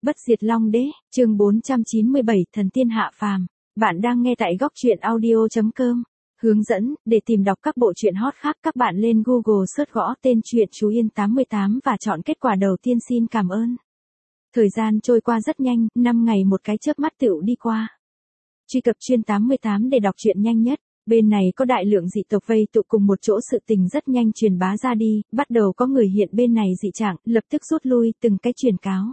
Bất diệt Long Đế, chương 497, Thần tiên hạ phàm. Bạn đang nghe tại góc truyện audio.com. Hướng dẫn, để tìm đọc các bộ truyện hot khác các bạn lên Google search gõ tên truyện Chú Yên 88 và chọn kết quả đầu tiên. Xin cảm ơn. Thời gian trôi qua rất nhanh, 5 ngày một cái chớp mắt tựu đi qua. Truy cập truyện 88 để đọc truyện nhanh nhất. Bên này có đại lượng dị tộc vây tụ cùng một chỗ, sự tình rất nhanh truyền bá ra đi, bắt đầu có người hiện bên này dị trạng, lập tức rút lui, từng cái truyền cáo.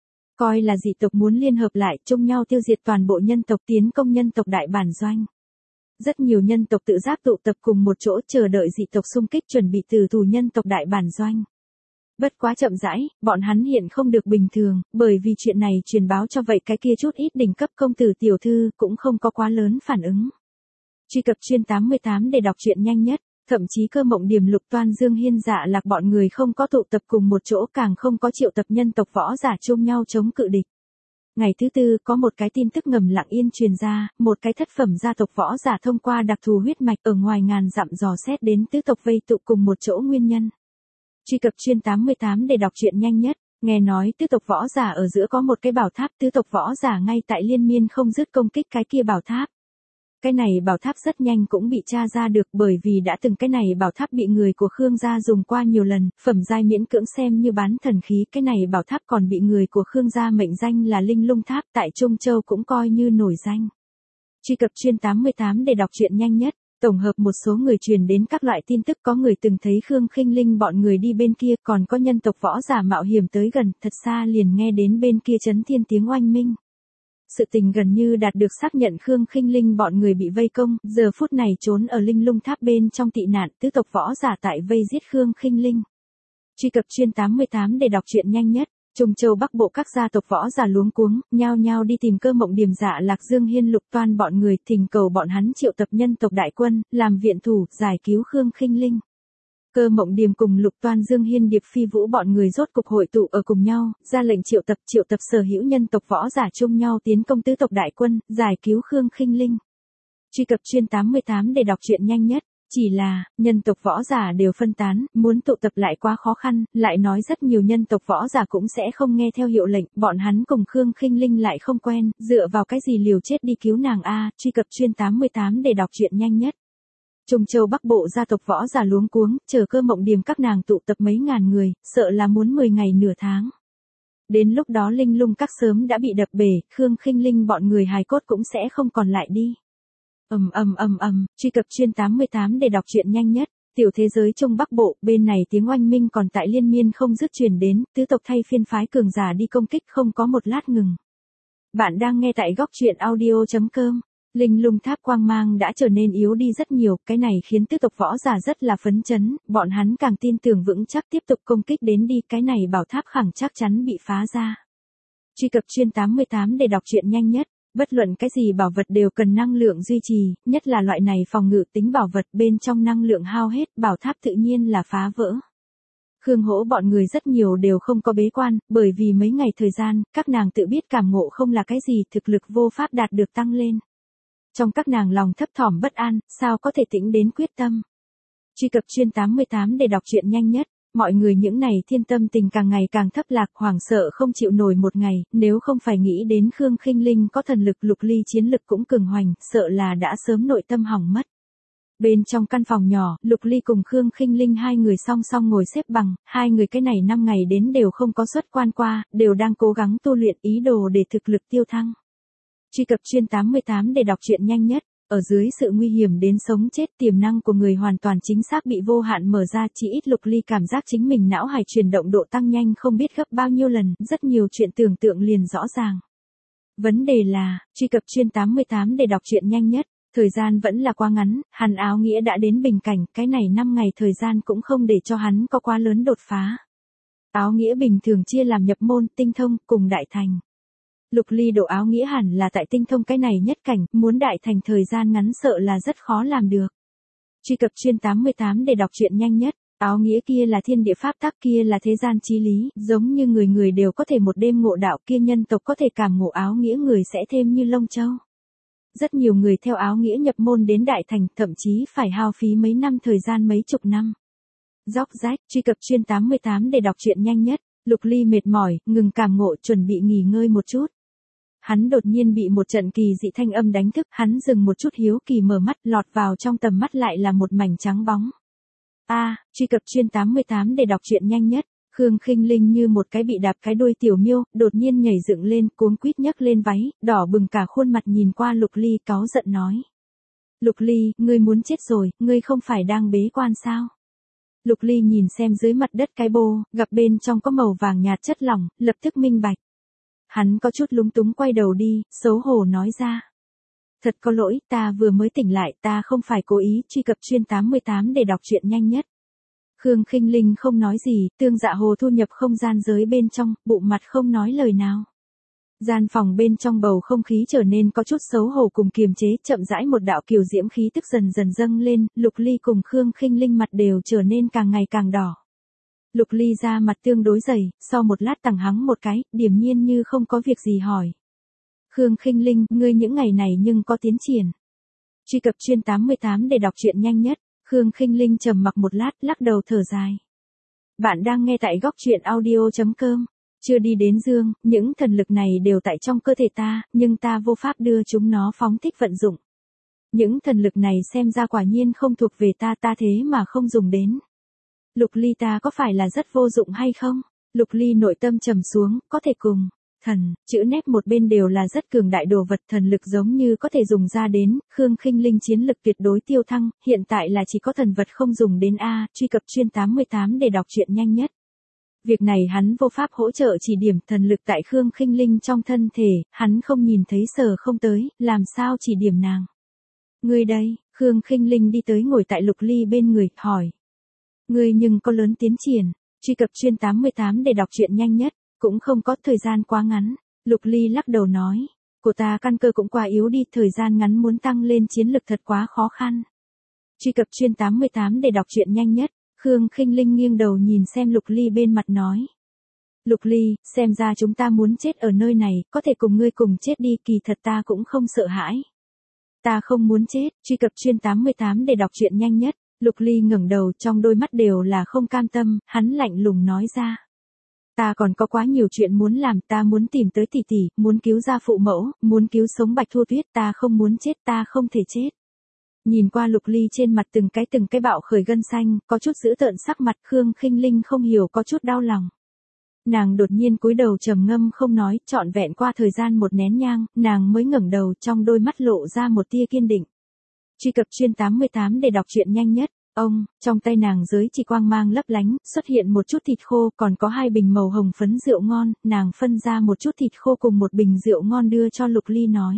Coi là dị tộc muốn liên hợp lại, chung nhau tiêu diệt toàn bộ nhân tộc, tiến công nhân tộc đại bản doanh. Rất nhiều nhân tộc tự giác tụ tập cùng một chỗ chờ đợi dị tộc xung kích, chuẩn bị từ tù nhân tộc đại bản doanh. Bất quá chậm rãi, bọn hắn hiện không được bình thường, bởi vì chuyện này truyền báo cho vậy cái kia chút ít đỉnh cấp công tử tiểu thư cũng không có quá lớn phản ứng. Truy cập truyện 88 để đọc truyện nhanh nhất, thậm chí Cơ Mộng Điềm, Lục Toan, Dương Hiên, Dạ Lạc bọn người không có tụ tập cùng một chỗ, càng không có triệu tập nhân tộc võ giả chung nhau chống cự địch. Ngày thứ tư, có một cái tin tức ngầm lặng yên truyền ra, một cái thất phẩm gia tộc võ giả thông qua đặc thù huyết mạch ở ngoài ngàn dặm dò xét đến tứ tộc vây tụ cùng một chỗ nguyên nhân. Truy cập truyện 88 để đọc truyện nhanh nhất, nghe nói tứ tộc võ giả ở giữa có một cái bảo tháp, tứ tộc võ giả ngay tại liên miên không dứt công kích cái kia bảo tháp. Cái này bảo tháp rất nhanh cũng bị tra ra được, bởi vì đã từng cái này bảo tháp bị người của Khương gia dùng qua nhiều lần, phẩm giai miễn cưỡng xem như bán thần khí. Cái này bảo tháp còn bị người của Khương gia mệnh danh là Linh Lung Tháp, tại Trung Châu cũng coi như nổi danh. Truy cập truyện 88 để đọc truyện nhanh nhất, tổng hợp một số người truyền đến các loại tin tức, có người từng thấy Khương Khinh Linh bọn người đi bên kia, còn có nhân tộc võ giả mạo hiểm tới gần, thật xa liền nghe đến bên kia chấn thiên tiếng oanh minh. Sự tình gần như đạt được xác nhận, Khương Khinh Linh bọn người bị vây công, giờ phút này trốn ở Linh Lung Tháp bên trong tị nạn, tứ tộc võ giả tại vây giết Khương Khinh Linh. Truy cập truyện 88 để đọc truyện nhanh nhất, Trung Châu Bắc Bộ các gia tộc võ giả luống cuống, nhao nhao đi tìm Cơ Mộng Điềm, Dạ Lạc, Dương Hiên, Lục Toan bọn người, thỉnh cầu bọn hắn triệu tập nhân tộc đại quân, làm viện thủ, giải cứu Khương Khinh Linh. Cơ Mộng Điềm cùng Lục Toan, Dương Hiên, Điệp Phi Vũ bọn người rốt cục hội tụ ở cùng nhau, ra lệnh triệu tập sở hữu nhân tộc võ giả chung nhau tiến công tứ tộc đại quân, giải cứu Khương Khinh Linh. Truy cập truyện 88 để đọc truyện nhanh nhất, chỉ là, nhân tộc võ giả đều phân tán, muốn tụ tập lại quá khó khăn, lại nói rất nhiều nhân tộc võ giả cũng sẽ không nghe theo hiệu lệnh, bọn hắn cùng Khương Khinh Linh lại không quen, dựa vào cái gì liều chết đi cứu nàng a. Truy cập truyện 88 để đọc truyện nhanh nhất. Trung Châu Bắc Bộ gia tộc võ giả luống cuống, chờ Cơ Mộng Điềm các nàng tụ tập mấy ngàn người, sợ là muốn 10 ngày nửa tháng. Đến lúc đó Linh Lung Các sớm đã bị đập bể, Khương Khinh Linh bọn người hài cốt cũng sẽ không còn lại đi. Truy cập truyện 88 để đọc truyện nhanh nhất, tiểu thế giới Trung Bắc Bộ, bên này tiếng oanh minh còn tại liên miên không dứt truyền đến, tứ tộc thay phiên phái cường giả đi công kích, không có một lát ngừng. Bạn đang nghe tại góc truyện audio.com. Linh Lung Tháp quang mang đã trở nên yếu đi rất nhiều, cái này khiến tứ tộc võ giả rất là phấn chấn, bọn hắn càng tin tưởng vững chắc tiếp tục công kích đến đi, cái này bảo tháp khẳng chắc chắn bị phá ra. Truy cập truyện 88 để đọc truyện nhanh nhất, bất luận cái gì bảo vật đều cần năng lượng duy trì, nhất là loại này phòng ngự tính bảo vật, bên trong năng lượng hao hết, bảo tháp tự nhiên là phá vỡ. Khương Hỗ bọn người rất nhiều đều không có bế quan, bởi vì mấy ngày thời gian, các nàng tự biết cảm ngộ không là cái gì, thực lực vô pháp đạt được tăng lên. Trong các nàng lòng thấp thỏm bất an, sao có thể tĩnh đến quyết tâm. Truy cập truyện 88 để đọc truyện nhanh nhất, mọi người những này thiên tâm tình càng ngày càng thấp lạc, hoảng sợ không chịu nổi một ngày, nếu không phải nghĩ đến Khương Khinh Linh có thần lực, Lục Ly chiến lực cũng cường hoành, sợ là đã sớm nội tâm hỏng mất. Bên trong căn phòng nhỏ, Lục Ly cùng Khương Khinh Linh hai người song song ngồi xếp bằng, hai người cái này 5 ngày đến đều không có xuất quan qua, đều đang cố gắng tu luyện, ý đồ để thực lực tiêu thăng. Truy cập truyện 88 để đọc truyện nhanh nhất, ở dưới sự nguy hiểm đến sống chết, tiềm năng của người hoàn toàn chính xác bị vô hạn mở ra, chỉ ít Lục Ly cảm giác chính mình não hải chuyển động độ tăng nhanh không biết gấp bao nhiêu lần, rất nhiều chuyện tưởng tượng liền rõ ràng. Vấn đề là, truy cập truyện 88 để đọc truyện nhanh nhất, thời gian vẫn là quá ngắn, hắn áo nghĩa đã đến bình cảnh, cái này 5 ngày thời gian cũng không để cho hắn có quá lớn đột phá. Áo nghĩa bình thường chia làm nhập môn, tinh thông, cùng đại thành. Lục Ly độ áo nghĩa hẳn là tại tinh thông cái này nhất cảnh, muốn đại thành thời gian ngắn sợ là rất khó làm được. Truy cập truyện 88 để đọc truyện nhanh nhất, áo nghĩa kia là thiên địa pháp tắc, kia là thế gian chí lý, giống như người người đều có thể một đêm ngộ đạo, kia nhân tộc có thể cảm ngộ áo nghĩa người sẽ thêm như lông châu. Rất nhiều người theo áo nghĩa nhập môn đến đại thành, thậm chí phải hao phí mấy năm thời gian, mấy chục năm. Dốc rách, truy cập truyện 88 để đọc truyện nhanh nhất. Lục Ly mệt mỏi, ngừng cảm ngộ chuẩn bị nghỉ ngơi một chút. Hắn đột nhiên bị một trận kỳ dị thanh âm đánh thức, hắn dừng một chút hiếu kỳ mở mắt, lọt vào trong tầm mắt lại là một mảnh trắng bóng. Truy cập chuyên 88 để đọc truyện nhanh nhất. Khương Khinh Linh như một cái bị đạp cái đuôi tiểu miêu, đột nhiên nhảy dựng lên, cuống quýt nhấc lên váy, đỏ bừng cả khuôn mặt nhìn qua Lục Ly cáu giận nói. Lục Ly, ngươi muốn chết rồi, ngươi không phải đang bế quan sao? Lục Ly nhìn xem dưới mặt đất cái bô, gặp bên trong có màu vàng nhạt chất lỏng, lập tức minh bạch. Hắn có chút lúng túng quay đầu đi, xấu hổ nói ra. Thật có lỗi, ta vừa mới tỉnh lại, ta không phải cố ý. Truy cập chuyên 88 để đọc truyện nhanh nhất. Khương Khinh Linh không nói gì, Tương Dạ Hồ thu nhập không gian giới bên trong, bụng mặt không nói lời nào. Gian phòng bên trong bầu không khí trở nên có chút xấu hổ cùng kiềm chế, chậm rãi một đạo kiều diễm khí tức dần dần dâng lên, Lục Ly cùng Khương Khinh Linh mặt đều trở nên càng ngày càng đỏ. Lục Ly ra mặt tương đối dày, sau một lát tằng hắng một cái, điềm nhiên như không có việc gì hỏi. Khương Khinh Linh, ngươi những ngày này nhưng có tiến triển. Truy cập chuyên 88 để đọc truyện nhanh nhất. Khương Khinh Linh trầm mặc một lát, lắc đầu thở dài. Bạn đang nghe tại góc truyện audio.com. Chưa đi đến dương, những thần lực này đều tại trong cơ thể ta, nhưng ta vô pháp đưa chúng nó phóng thích vận dụng. Những thần lực này xem ra quả nhiên không thuộc về ta thế mà không dùng đến. Lục Ly ta có phải là rất vô dụng hay không? Lục Ly nội tâm trầm xuống, có thể cùng thần, chữ nét một bên đều là rất cường đại đồ vật, thần lực giống như có thể dùng ra đến. Khương Khinh Linh chiến lực tuyệt đối tiêu thăng, hiện tại là chỉ có thần vật không dùng đến truy cập chuyên 88 để đọc truyện nhanh nhất. Việc này hắn vô pháp hỗ trợ chỉ điểm, thần lực tại Khương Khinh Linh trong thân thể, hắn không nhìn thấy sờ không tới, làm sao chỉ điểm nàng. Ngươi đây, Khương Khinh Linh đi tới ngồi tại Lục Ly bên người, hỏi. Ngươi nhưng có lớn tiến triển. Truy cập chuyên 88 để đọc truyện nhanh nhất. Cũng không có, thời gian quá ngắn. Lục Ly lắc đầu nói. Của ta căn cơ cũng quá yếu đi, thời gian ngắn muốn tăng lên chiến lực thật quá khó khăn. Truy cập chuyên 88 để đọc truyện nhanh nhất. Khương Khinh Linh nghiêng đầu nhìn xem Lục Ly bên mặt nói. Lục Ly, xem ra chúng ta muốn chết ở nơi này, có thể cùng ngươi cùng chết đi, kỳ thật ta cũng không sợ hãi. Ta không muốn chết. Truy cập chuyên 88 để đọc truyện nhanh nhất. Lục Ly ngẩng đầu, trong đôi mắt đều là không cam tâm, hắn lạnh lùng nói ra. Ta còn có quá nhiều chuyện muốn làm, ta muốn tìm tới tỷ tỷ, muốn cứu gia phụ mẫu, muốn cứu sống Bạch Thu Tuyết, ta không muốn chết, ta không thể chết. Nhìn qua Lục Ly trên mặt từng cái bạo khởi gân xanh, có chút dữ tợn sắc mặt, Khương Khinh Linh không hiểu có chút đau lòng. Nàng đột nhiên cúi đầu trầm ngâm không nói, trọn vẹn qua thời gian một nén nhang, nàng mới ngẩng đầu, trong đôi mắt lộ ra một tia kiên định. Truy cập chuyên 88 để đọc truyện nhanh nhất. Trong tay nàng giới chỉ quang mang lấp lánh, xuất hiện một chút thịt khô, còn có 2 bình màu hồng phấn rượu ngon, nàng phân ra một chút thịt khô cùng một bình rượu ngon đưa cho Lục Ly nói.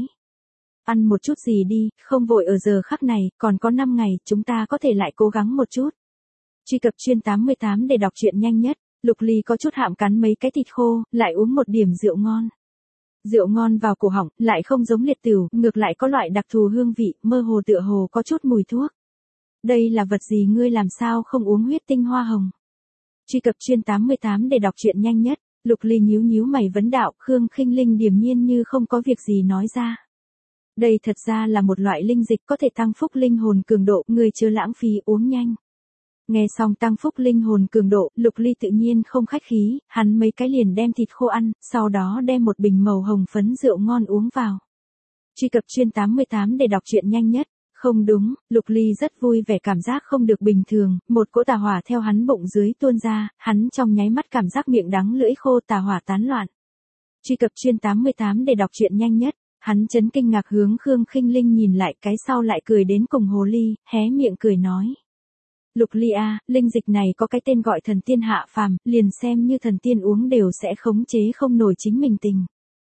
Ăn một chút gì đi, không vội ở giờ khắc này, còn có 5 ngày, chúng ta có thể lại cố gắng một chút. Truy cập chuyên 88 để đọc truyện nhanh nhất. Lục Ly có chút hạm cắn mấy cái thịt khô, lại uống một điểm rượu ngon. Rượu ngon vào cổ họng, lại không giống liệt tửu, ngược lại có loại đặc thù hương vị, mơ hồ tựa hồ có chút mùi thuốc. Đây là vật gì, ngươi làm sao không uống huyết tinh hoa hồng? Truy cập chuyên 88 để đọc truyện nhanh nhất. Lục Ly nhíu mày vấn đạo, Khương Khinh Linh điềm nhiên như không có việc gì nói ra. Đây thật ra là một loại linh dịch có thể tăng phúc linh hồn cường độ, ngươi chưa lãng phí, uống nhanh. Nghe xong tăng phúc linh hồn cường độ, Lục Ly tự nhiên không khách khí, hắn mấy cái liền đem thịt khô ăn, sau đó đem một bình màu hồng phấn rượu ngon uống vào. Truy cập chuyên 88 để đọc truyện nhanh nhất. Không đúng, Lục Ly rất vui vẻ, cảm giác không được bình thường, một cỗ tà hỏa theo hắn bụng dưới tuôn ra, hắn trong nháy mắt cảm giác miệng đắng lưỡi khô, tà hỏa tán loạn. Truy cập chuyên 88 để đọc truyện nhanh nhất. Hắn chấn kinh ngạc hướng Khương Khinh Linh nhìn lại, cái sau lại cười đến cùng hồ ly, hé miệng cười nói. Lục Ly linh dịch này có cái tên gọi thần tiên hạ phàm, liền xem như thần tiên uống đều sẽ khống chế không nổi chính mình tình.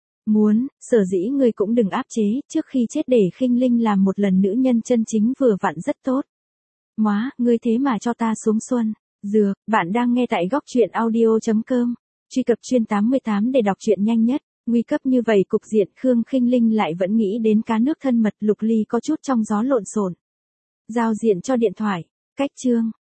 Sở dĩ ngươi cũng đừng áp chế, trước khi chết để Khinh Linh làm một lần nữ nhân chân chính vừa vặn rất tốt. Ngươi thế mà cho ta xuống xuân. Dược, bạn đang nghe tại góc truyện audio.com. Truy cập chuyên 88 để đọc truyện nhanh nhất. Nguy cấp như vậy cục diện, Khương Khinh Linh lại vẫn nghĩ đến cá nước thân mật. Lục Ly có chút trong gió lộn xộn. Giao diện cho điện thoại. Cách chương.